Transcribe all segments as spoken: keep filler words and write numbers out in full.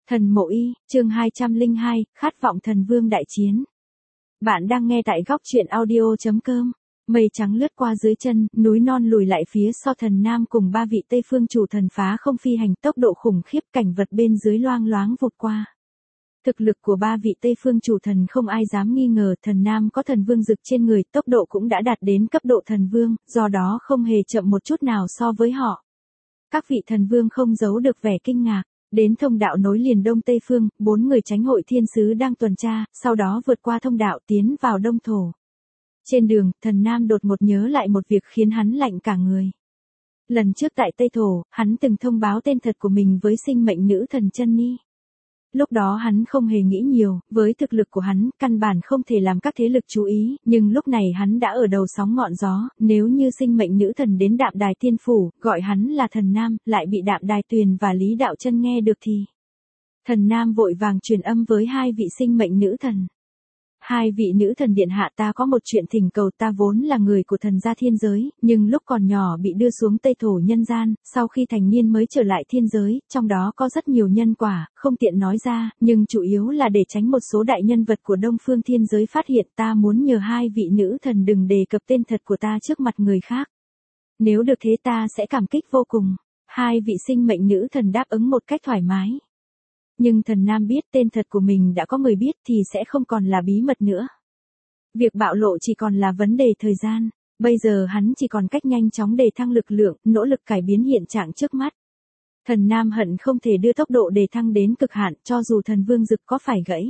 Thần Mộ Y, chương hai trăm lẻ hai, khát vọng thần vương đại chiến. Bạn đang nghe tại góc truyện audio chấm com. Mây trắng lướt qua dưới chân, núi non lùi lại phía sau thần nam cùng ba vị Tây phương chủ thần phá không phi hành, tốc độ khủng khiếp, cảnh vật bên dưới loang loáng vụt qua. Thực lực của ba vị Tây phương chủ thần không ai dám nghi ngờ, thần nam có thần vương dực trên người, tốc độ cũng đã đạt đến cấp độ thần vương, do đó không hề chậm một chút nào so với họ. Các vị thần vương không giấu được vẻ kinh ngạc. Đến thông đạo nối liền Đông Tây Phương, bốn người chánh hội thiên sứ đang tuần tra, sau đó vượt qua thông đạo tiến vào Đông Thổ. Trên đường, thần nam đột ngột nhớ lại một việc khiến hắn lạnh cả người. Lần trước tại Tây Thổ, hắn từng thông báo tên thật của mình với sinh mệnh nữ thần Chân Ni. Lúc đó hắn không hề nghĩ nhiều, với thực lực của hắn, căn bản không thể làm các thế lực chú ý, nhưng lúc này hắn đã ở đầu sóng ngọn gió, nếu như sinh mệnh nữ thần đến Đạm Đài Tiên Phủ, gọi hắn là thần nam, lại bị Đạm Đài Tuyền và Lý Đạo Chân nghe được thì. Thần nam vội vàng truyền âm với hai vị sinh mệnh nữ thần. Hai vị nữ thần điện hạ, ta có một chuyện thỉnh cầu, ta vốn là người của thần gia thiên giới, nhưng lúc còn nhỏ bị đưa xuống Tây Thổ nhân gian, sau khi thành niên mới trở lại thiên giới, trong đó có rất nhiều nhân quả, không tiện nói ra, nhưng chủ yếu là để tránh một số đại nhân vật của Đông Phương thiên giới phát hiện, ta muốn nhờ hai vị nữ thần đừng đề cập tên thật của ta trước mặt người khác. Nếu được thế ta sẽ cảm kích vô cùng. Hai vị sinh mệnh nữ thần đáp ứng một cách thoải mái. Nhưng thần nam biết tên thật của mình đã có người biết thì sẽ không còn là bí mật nữa. Việc bạo lộ chỉ còn là vấn đề thời gian, bây giờ hắn chỉ còn cách nhanh chóng đề thăng lực lượng, nỗ lực cải biến hiện trạng trước mắt. Thần nam hận không thể đưa tốc độ đề thăng đến cực hạn cho dù thần vương dực có phải gãy.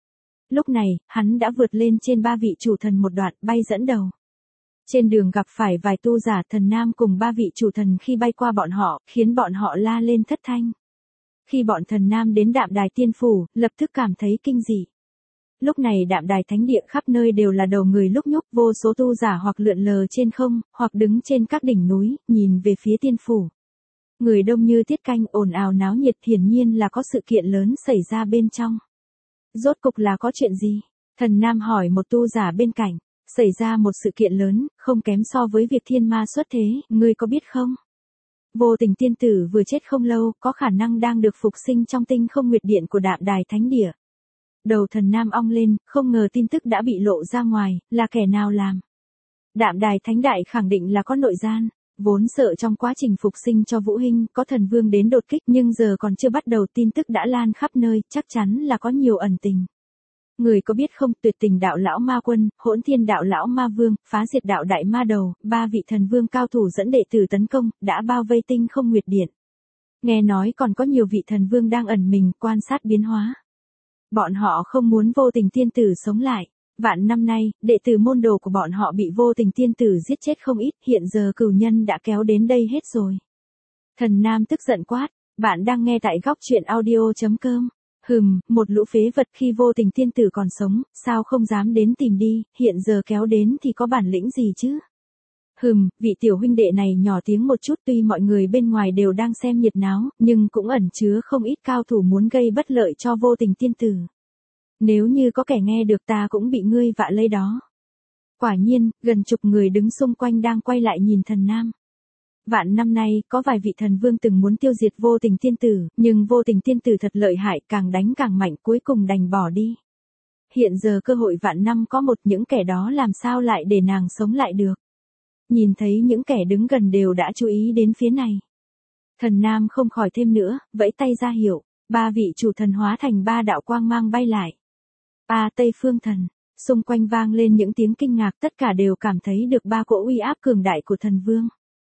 Lúc này, hắn đã vượt lên trên ba vị chủ thần một đoạn, bay dẫn đầu. Trên đường gặp phải vài tu giả, thần nam cùng ba vị chủ thần khi bay qua bọn họ, khiến bọn họ la lên thất thanh. Khi bọn thần nam đến Đạm Đài Tiên Phủ, lập tức cảm thấy kinh dị. Lúc này Đạm Đài Thánh Địa khắp nơi đều là đầu người lúc nhúc, vô số tu giả hoặc lượn lờ trên không, hoặc đứng trên các đỉnh núi, nhìn về phía Tiên Phủ. Người đông như tiết canh, ồn ào náo nhiệt, hiển nhiên là có sự kiện lớn xảy ra bên trong. Rốt cục là có chuyện gì? Thần nam hỏi một tu giả bên cạnh. Xảy ra một sự kiện lớn, không kém so với việc thiên ma xuất thế, ngươi có biết không? Vô Tình tiên tử vừa chết không lâu, có khả năng đang được phục sinh trong tinh không nguyệt điện của Đạm Đài Thánh Địa. Đầu thần nam ong lên, không ngờ tin tức đã bị lộ ra ngoài, là kẻ nào làm? Đạm Đài Thánh Đại khẳng định là có nội gian, vốn sợ trong quá trình phục sinh cho Vũ Hinh có thần vương đến đột kích, nhưng giờ còn chưa bắt đầu tin tức đã lan khắp nơi, chắc chắn là có nhiều ẩn tình. Người có biết không, Tuyệt Tình đạo lão ma quân, Hỗn Thiên đạo lão ma vương, Phá Diệt đạo đại ma đầu, ba vị thần vương cao thủ dẫn đệ tử tấn công, đã bao vây tinh không nguyệt điện. Nghe nói còn có nhiều vị thần vương đang ẩn mình, quan sát biến hóa. Bọn họ không muốn Vô Tình tiên tử sống lại. Vạn năm nay, đệ tử môn đồ của bọn họ bị Vô Tình tiên tử giết chết không ít, hiện giờ cửu nhân đã kéo đến đây hết rồi. Thần nam tức giận quát, bạn đang nghe tại góc truyện audio chấm com. Hừm, một lũ phế vật, khi Vô Tình tiên tử còn sống, sao không dám đến tìm đi, hiện giờ kéo đến thì có bản lĩnh gì chứ? Hừm, vị tiểu huynh đệ này nhỏ tiếng một chút, tuy mọi người bên ngoài đều đang xem nhiệt náo, nhưng cũng ẩn chứa không ít cao thủ muốn gây bất lợi cho Vô Tình tiên tử. Nếu như có kẻ nghe được ta cũng bị ngươi vạ lây đó. Quả nhiên, gần chục người đứng xung quanh đang quay lại nhìn thần nam. Vạn năm nay, có vài vị thần vương từng muốn tiêu diệt Vô Tình tiên tử, nhưng Vô Tình tiên tử thật lợi hại, càng đánh càng mạnh, cuối cùng đành bỏ đi. Hiện giờ cơ hội vạn năm có một, những kẻ đó làm sao lại để nàng sống lại được. Nhìn thấy những kẻ đứng gần đều đã chú ý đến phía này. Thần nam không khỏi thêm nữa, vẫy tay ra hiệu, ba vị chủ thần hóa thành ba đạo quang mang bay lại. A Tây Phương thần, xung quanh vang lên những tiếng kinh ngạc, tất cả đều cảm thấy được ba cỗ uy áp cường đại của thần vương.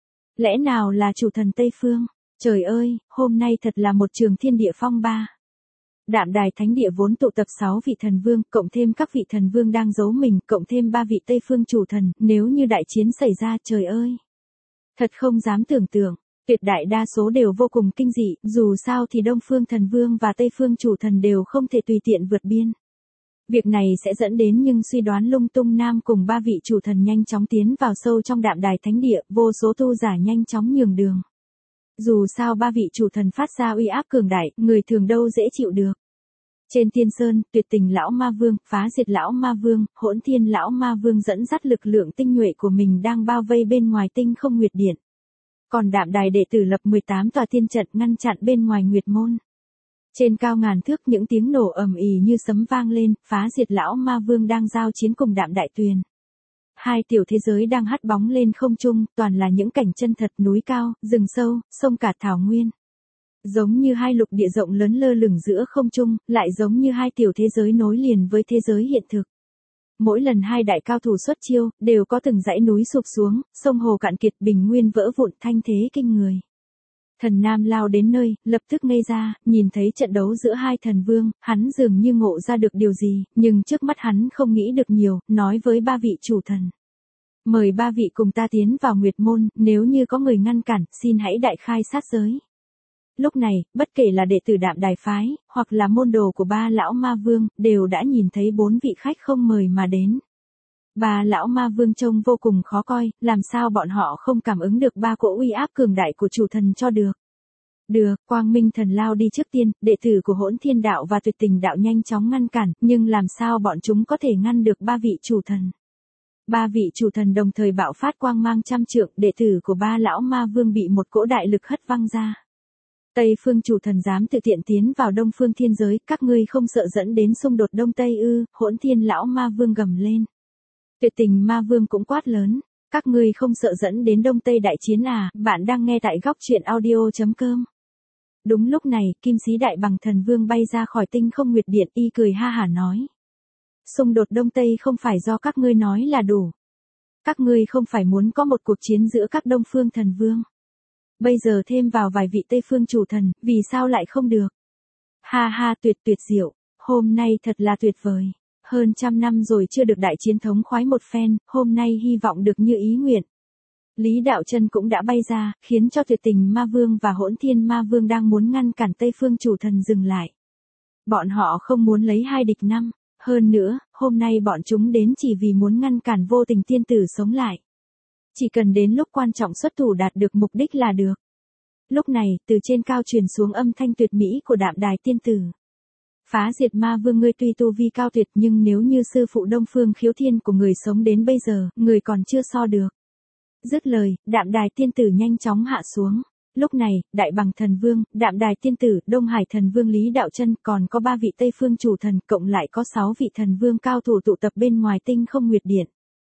Lẽ nào là chủ thần Tây Phương? Trời ơi, hôm nay thật là một trường thiên địa phong ba. Đạm Đài Thánh Địa vốn tụ tập sáu vị thần vương, cộng thêm các vị thần vương đang giấu mình, cộng thêm ba vị Tây Phương chủ thần, nếu như đại chiến xảy ra, trời ơi. Thật không dám tưởng tượng, tuyệt đại đa số đều vô cùng kinh dị, dù sao thì Đông Phương thần vương và Tây Phương chủ thần đều không thể tùy tiện vượt biên. Việc này sẽ dẫn đến nhưng suy đoán lung tung, nam cùng ba vị chủ thần nhanh chóng tiến vào sâu trong Đạm Đài Thánh Địa, vô số tu giả nhanh chóng nhường đường. Dù sao ba vị chủ thần phát ra uy áp cường đại, người thường đâu dễ chịu được. Trên Tiên Sơn, Tuyệt Tình lão ma vương, Phá Diệt lão ma vương, Hỗn Thiên lão ma vương dẫn dắt lực lượng tinh nhuệ của mình đang bao vây bên ngoài tinh không nguyệt điện. Còn Đạm Đài đệ tử lập mười tám tòa tiên trận ngăn chặn bên ngoài nguyệt môn. Trên cao ngàn thước những tiếng nổ ầm ì như sấm vang lên, phá diệt lão ma vương đang giao chiến cùng Đạm Đại Tuyền. Hai tiểu thế giới đang hắt bóng lên không trung, toàn là những cảnh chân thật, núi cao, rừng sâu, sông cả thảo nguyên. Giống như hai lục địa rộng lớn lơ lửng giữa không trung, lại giống như hai tiểu thế giới nối liền với thế giới hiện thực. Mỗi lần hai đại cao thủ xuất chiêu, đều có từng dãy núi sụp xuống, sông hồ cạn kiệt, bình nguyên vỡ vụn, thanh thế kinh người. Thần Nam lao đến nơi, lập tức ngây ra, nhìn thấy trận đấu giữa hai thần vương, hắn dường như ngộ ra được điều gì, nhưng trước mắt hắn không nghĩ được nhiều, nói với ba vị chủ thần. Mời ba vị cùng ta tiến vào Nguyệt Môn, nếu như có người ngăn cản, xin hãy đại khai sát giới. Lúc này, bất kể là đệ tử Đạm Đài phái, hoặc là môn đồ của ba lão ma vương, đều đã nhìn thấy bốn vị khách không mời mà đến. Ba lão ma vương trông vô cùng khó coi, làm sao bọn họ không cảm ứng được ba cỗ uy áp cường đại của chủ thần cho được. Được, Quang Minh thần lao đi trước tiên, đệ tử của Hỗn Thiên đạo và Tuyệt Tình đạo nhanh chóng ngăn cản, nhưng làm sao bọn chúng có thể ngăn được ba vị chủ thần. Ba vị chủ thần đồng thời bạo phát quang mang trăm trượng, đệ tử của ba lão ma vương bị một cỗ đại lực hất văng ra. Tây phương chủ thần dám tự tiện tiến vào Đông phương thiên giới, các ngươi không sợ dẫn đến xung đột Đông Tây ư? Hỗn Thiên lão ma vương gầm lên. Tuyệt Tình ma vương cũng quát lớn, các ngươi không sợ dẫn đến Đông Tây đại chiến à? Bạn đang nghe tại góc truyện audio chấm com. Đúng lúc này, Kim Sĩ Đại Bằng thần vương bay ra khỏi tinh không nguyệt điện, y cười ha hả nói. Xung đột Đông Tây không phải do các ngươi nói là đủ. Các ngươi không phải muốn có một cuộc chiến giữa các Đông phương thần vương. Bây giờ thêm vào vài vị Tây phương chủ thần, vì sao lại không được? Ha ha, tuyệt tuyệt diệu, hôm nay thật là tuyệt vời. Hơn trăm năm rồi chưa được đại chiến thống khoái một phen, hôm nay hy vọng được như ý nguyện. Lý Đạo Chân cũng đã bay ra, khiến cho Tuyệt Tình ma vương và Hỗn Thiên ma vương đang muốn ngăn cản Tây phương chủ thần dừng lại. Bọn họ không muốn lấy hai địch năm, hơn nữa, hôm nay bọn chúng đến chỉ vì muốn ngăn cản Vô Tình tiên tử sống lại. Chỉ cần đến lúc quan trọng xuất thủ đạt được mục đích là được. Lúc này, từ trên cao truyền xuống âm thanh tuyệt mỹ của Đạm Đài tiên tử. Phá diệt ma vương, ngươi tuy tu vi cao tuyệt, nhưng nếu như sư phụ Đông Phương Khiếu Thiên của người sống đến bây giờ, người còn chưa so được. Dứt lời, Đạm Đài tiên tử nhanh chóng hạ xuống. Lúc này, Đại Bằng thần vương, Đạm Đài tiên tử, Đông Hải thần vương Lý Đạo Chân, còn có ba vị Tây phương chủ thần, cộng lại có sáu vị thần vương cao thủ tụ tập bên ngoài tinh không nguyệt điện.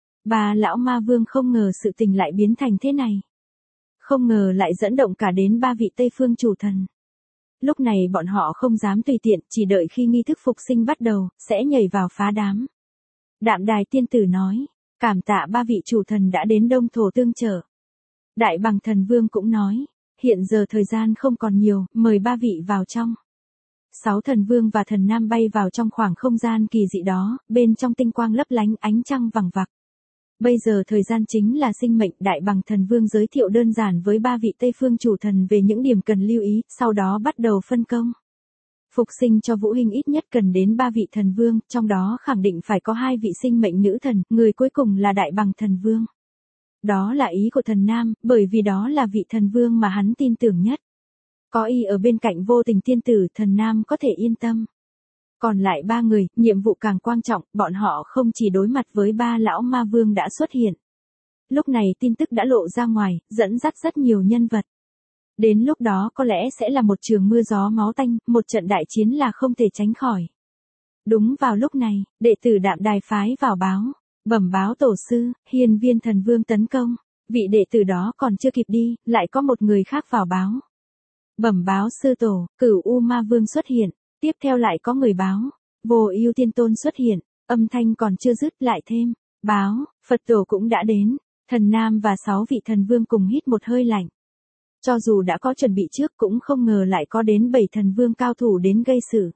Ba lão ma vương không ngờ sự tình lại biến thành thế này. Không ngờ lại dẫn động cả đến ba vị Tây phương chủ thần. Lúc này bọn họ không dám tùy tiện, chỉ đợi khi nghi thức phục sinh bắt đầu, sẽ nhảy vào phá đám. Đạm Đài tiên tử nói, cảm tạ ba vị chủ thần đã đến Đông Thổ tương trợ. Đại Bằng thần vương cũng nói, hiện giờ thời gian không còn nhiều, mời ba vị vào trong. Sáu thần vương và thần nam bay vào trong khoảng không gian kỳ dị đó, bên trong tinh quang lấp lánh, ánh trăng vằng vặc. Bây giờ thời gian chính là sinh mệnh. Đại Bằng thần vương giới thiệu đơn giản với ba vị Tây phương chủ thần về những điểm cần lưu ý, sau đó bắt đầu phân công. Phục sinh cho Vũ Hinh ít nhất cần đến ba vị thần vương, trong đó khẳng định phải có hai vị sinh mệnh nữ thần, người cuối cùng là Đại Bằng thần vương. Đó là ý của thần nam, bởi vì đó là vị thần vương mà hắn tin tưởng nhất. Có y ở bên cạnh Vô Tình tiên tử, thần nam có thể yên tâm. Còn lại ba người, nhiệm vụ càng quan trọng, bọn họ không chỉ đối mặt với ba lão ma vương đã xuất hiện. Lúc này tin tức đã lộ ra ngoài, dẫn dắt rất nhiều nhân vật. Đến lúc đó có lẽ sẽ là một trường mưa gió máu tanh, một trận đại chiến là không thể tránh khỏi. Đúng vào lúc này, đệ tử Đạm Đài phái vào báo, bẩm báo tổ sư, Hiên Viên thần vương tấn công. Vị đệ tử đó còn chưa kịp đi, lại có một người khác vào báo. Bẩm báo sư tổ, Cửu U ma vương xuất hiện. Tiếp theo lại có người báo, Vô Ưu tiên tôn xuất hiện, âm thanh còn chưa dứt lại thêm, báo, Phật tổ cũng đã đến. Thần nam và sáu vị thần vương cùng hít một hơi lạnh. Cho dù đã có chuẩn bị trước cũng không ngờ lại có đến bảy thần vương cao thủ đến gây sự.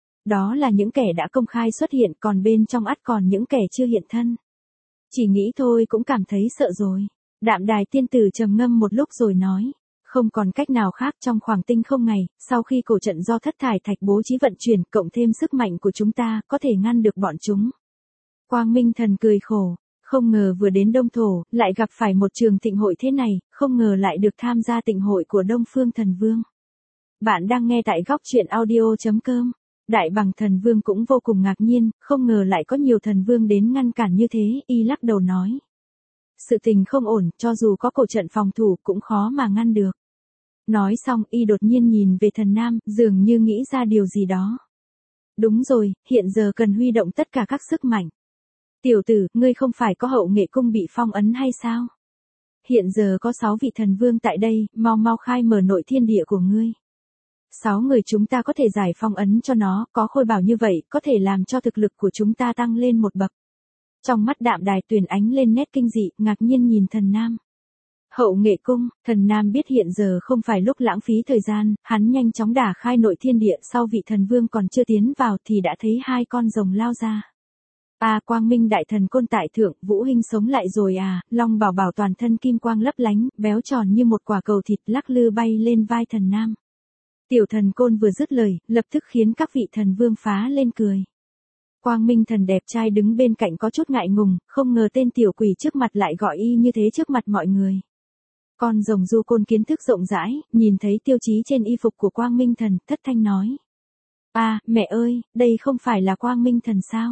Đó là những kẻ đã công khai xuất hiện, còn bên trong ắt còn những kẻ chưa hiện thân. Chỉ nghĩ thôi cũng cảm thấy sợ rồi. Đạm Đài tiên tử trầm ngâm một lúc rồi nói. Không còn cách nào khác, trong khoảng tinh không ngày, sau khi cổ trận do thất thải thạch bố trí vận chuyển, cộng thêm sức mạnh của chúng ta, có thể ngăn được bọn chúng. Quang Minh thần cười khổ, không ngờ vừa đến Đông Thổ, lại gặp phải một trường tịnh hội thế này, không ngờ lại được tham gia tịnh hội của Đông Phương Thần Vương. Bạn đang nghe tại góc truyện audio chấm com. Đại Bằng thần vương cũng vô cùng ngạc nhiên, không ngờ lại có nhiều thần vương đến ngăn cản như thế, y lắc đầu nói. Sự tình không ổn, cho dù có cổ trận phòng thủ cũng khó mà ngăn được. Nói xong y đột nhiên nhìn về thần nam, dường như nghĩ ra điều gì đó. Đúng rồi, hiện giờ cần huy động tất cả các sức mạnh. Tiểu tử, ngươi không phải có hậu nghệ cung bị phong ấn hay sao? Hiện giờ có sáu vị thần vương tại đây, mau mau khai mở nội thiên địa của ngươi. Sáu người chúng ta có thể giải phong ấn cho nó, có khôi bảo như vậy, có thể làm cho thực lực của chúng ta tăng lên một bậc. Trong mắt Đạm Đài Tuyền ánh lên nét kinh dị, ngạc nhiên nhìn thần nam. Hậu nghệ cung, thần nam biết hiện giờ không phải lúc lãng phí thời gian, hắn nhanh chóng đả khai nội thiên địa, sau vị thần vương còn chưa tiến vào thì đã thấy hai con rồng lao ra. À, Quang Minh đại thần côn tại thượng, Vũ Hinh sống lại rồi à, Long Bảo Bảo toàn thân kim quang lấp lánh, béo tròn như một quả cầu thịt lắc lư bay lên vai thần nam. Tiểu thần côn vừa dứt lời, lập tức khiến các vị thần vương phá lên cười. Quang Minh thần đẹp trai đứng bên cạnh có chút ngại ngùng, không ngờ tên tiểu quỷ trước mặt lại gọi y như thế trước mặt mọi người. Con rồng du côn kiến thức rộng rãi, nhìn thấy tiêu chí trên y phục của Quang Minh thần, thất thanh nói. À, mẹ ơi, đây không phải là Quang Minh thần sao?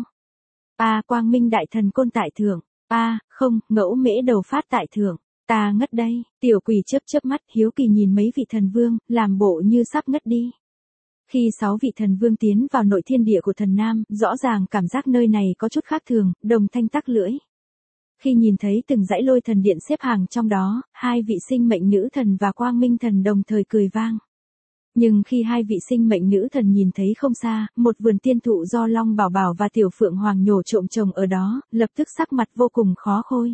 À, Quang Minh đại thần côn tại thượng. À, không, ngẫu mễ đầu phát tại thượng. Ta ngất đây, tiểu quỷ chớp chớp mắt hiếu kỳ nhìn mấy vị thần vương, làm bộ như sắp ngất đi. Khi sáu vị thần vương tiến vào nội thiên địa của thần nam, rõ ràng cảm giác nơi này có chút khác thường, đồng thanh tắc lưỡi. Khi nhìn thấy từng dãy lôi thần điện xếp hàng trong đó, hai vị sinh mệnh nữ thần và Quang Minh thần đồng thời cười vang. Nhưng khi hai vị sinh mệnh nữ thần nhìn thấy không xa, một vườn tiên thụ do Long Bảo Bảo và Tiểu Phượng Hoàng nhổ trộm trồng ở đó, lập tức sắc mặt vô cùng khó khôi.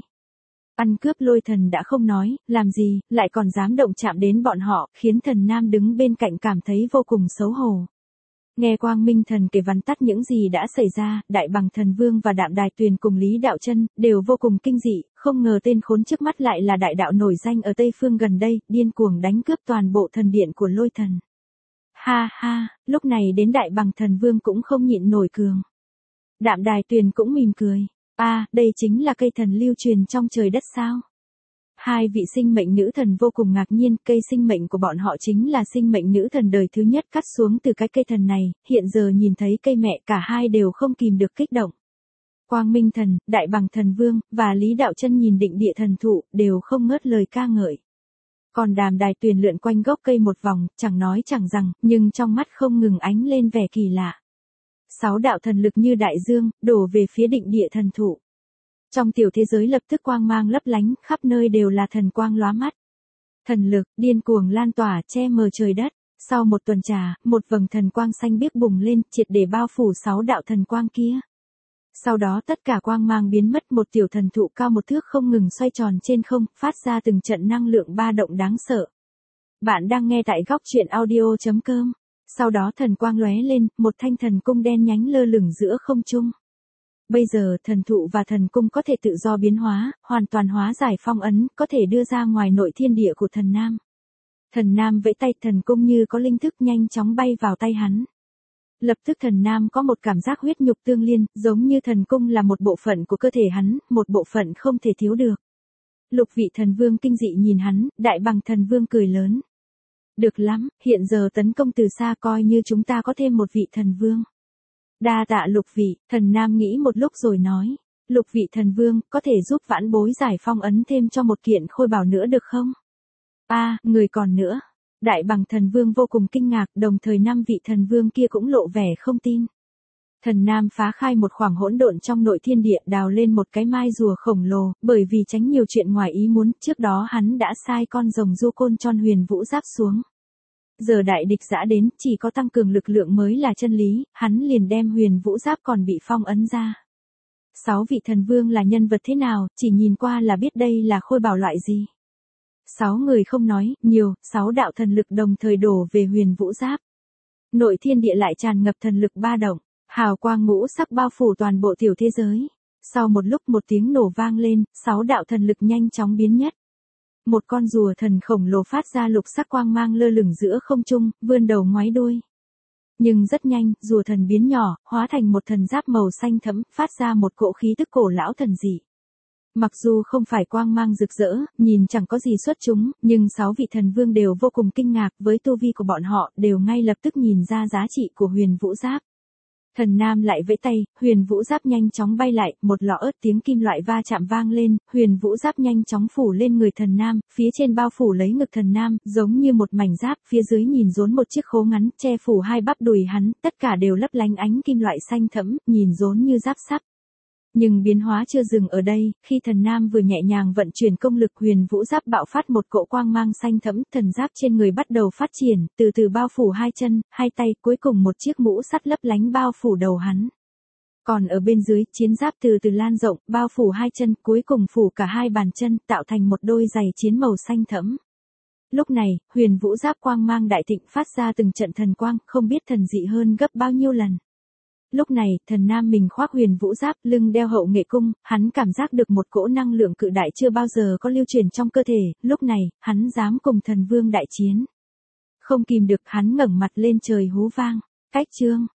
Ăn cướp lôi thần đã không nói, làm gì, lại còn dám động chạm đến bọn họ, khiến thần nam đứng bên cạnh cảm thấy vô cùng xấu hổ. Nghe Quang Minh thần kể vắn tắt những gì đã xảy ra, Đại Bằng thần vương và Đạm Đài Tuyền cùng Lý Đạo Chân đều vô cùng kinh dị, không ngờ tên khốn trước mắt lại là đại đạo nổi danh ở Tây Phương gần đây, điên cuồng đánh cướp toàn bộ thần điện của lôi thần. Ha ha, lúc này đến Đại Bằng thần vương cũng không nhịn nổi cường. Đạm Đài Tuyền cũng mỉm cười. À, đây chính là cây thần lưu truyền trong trời đất sao? Hai vị sinh mệnh nữ thần vô cùng ngạc nhiên, cây sinh mệnh của bọn họ chính là sinh mệnh nữ thần đời thứ nhất cắt xuống từ cái cây thần này, hiện giờ nhìn thấy cây mẹ cả hai đều không kìm được kích động. Quang Minh thần, Đại Bằng thần vương, và Lý Đạo Chân nhìn định địa thần thụ, đều không ngớt lời ca ngợi. Còn Đàm Đài Tuyền lượn quanh gốc cây một vòng, chẳng nói chẳng rằng, nhưng trong mắt không ngừng ánh lên vẻ kỳ lạ. Sáu đạo thần lực như đại dương, đổ về phía định địa thần thụ. Trong tiểu thế giới lập tức quang mang lấp lánh, khắp nơi đều là thần quang lóa mắt. Thần lực, điên cuồng lan tỏa, che mờ trời đất. Sau một tuần trà, một vầng thần quang xanh biếc bùng lên, triệt để bao phủ sáu đạo thần quang kia. Sau đó tất cả quang mang biến mất, một tiểu thần thụ cao một thước không ngừng xoay tròn trên không, phát ra từng trận năng lượng ba động đáng sợ. Bạn đang nghe tại góc truyện audio chấm com. Sau đó thần quang lóe lên, một thanh thần cung đen nhánh lơ lửng giữa không trung. Bây giờ thần thụ và thần cung có thể tự do biến hóa, hoàn toàn hóa giải phong ấn, có thể đưa ra ngoài nội thiên địa của thần nam. Thần nam vẫy tay, thần cung như có linh thức nhanh chóng bay vào tay hắn. Lập tức thần nam có một cảm giác huyết nhục tương liên, giống như thần cung là một bộ phận của cơ thể hắn, một bộ phận không thể thiếu được. Lục vị thần vương kinh dị nhìn hắn, Đại Bằng thần vương cười lớn. Được lắm, hiện giờ tấn công từ xa coi như chúng ta có thêm một vị thần vương. Đa tạ lục vị, thần nam nghĩ một lúc rồi nói. Lục vị thần vương, có thể giúp vãn bối giải phong ấn thêm cho một kiện khôi bảo nữa được không? À, người còn nữa. Đại Bằng thần vương vô cùng kinh ngạc, đồng thời năm vị thần vương kia cũng lộ vẻ không tin. Thần nam phá khai một khoảng hỗn độn trong nội thiên địa, đào lên một cái mai rùa khổng lồ, bởi vì tránh nhiều chuyện ngoài ý muốn, trước đó hắn đã sai con rồng du côn tròn huyền vũ giáp xuống. Giờ đại địch giã đến, chỉ có tăng cường lực lượng mới là chân lý, hắn liền đem huyền vũ giáp còn bị phong ấn ra. Sáu vị thần vương là nhân vật thế nào, chỉ nhìn qua là biết đây là khôi bảo loại gì. Sáu người không nói, nhiều, sáu đạo thần lực đồng thời đổ về huyền vũ giáp. Nội thiên địa lại tràn ngập thần lực ba động, hào quang ngũ sắc bao phủ toàn bộ tiểu thế giới. Sau một lúc một tiếng nổ vang lên, sáu đạo thần lực nhanh chóng biến nhất. Một con rùa thần khổng lồ phát ra lục sắc quang mang lơ lửng giữa không trung, vươn đầu ngoáy đuôi. Nhưng rất nhanh, rùa thần biến nhỏ, hóa thành một thần giáp màu xanh thẫm, phát ra một cỗ khí tức cổ lão thần dị. Mặc dù không phải quang mang rực rỡ, nhìn chẳng có gì xuất chúng, nhưng sáu vị thần vương đều vô cùng kinh ngạc, với tu vi của bọn họ, đều ngay lập tức nhìn ra giá trị của huyền vũ giáp. Thần Nam lại vẫy tay, huyền vũ giáp nhanh chóng bay lại, một lọ ớt tiếng kim loại va chạm vang lên, huyền vũ giáp nhanh chóng phủ lên người Thần Nam, phía trên bao phủ lấy ngực Thần Nam, giống như một mảnh giáp, phía dưới nhìn rốn một chiếc khố ngắn, che phủ hai bắp đùi hắn, tất cả đều lấp lánh ánh kim loại xanh thẫm, nhìn rốn như giáp sắt. Nhưng biến hóa chưa dừng ở đây, khi Thần Nam vừa nhẹ nhàng vận chuyển công lực, huyền vũ giáp bạo phát một cỗ quang mang xanh thẫm, thần giáp trên người bắt đầu phát triển, từ từ bao phủ hai chân, hai tay, cuối cùng một chiếc mũ sắt lấp lánh bao phủ đầu hắn. Còn ở bên dưới, chiến giáp từ từ lan rộng, bao phủ hai chân, cuối cùng phủ cả hai bàn chân, tạo thành một đôi giày chiến màu xanh thẫm. Lúc này, huyền vũ giáp quang mang đại thịnh phát ra từng trận thần quang, không biết thần dị hơn gấp bao nhiêu lần. Lúc này, Thần Nam mình khoác huyền vũ giáp, lưng đeo hậu nghệ cung, hắn cảm giác được một cỗ năng lượng cự đại chưa bao giờ có lưu truyền trong cơ thể, lúc này, hắn dám cùng thần vương đại chiến. Không kìm được, hắn ngẩng mặt lên trời hú vang, cách chương.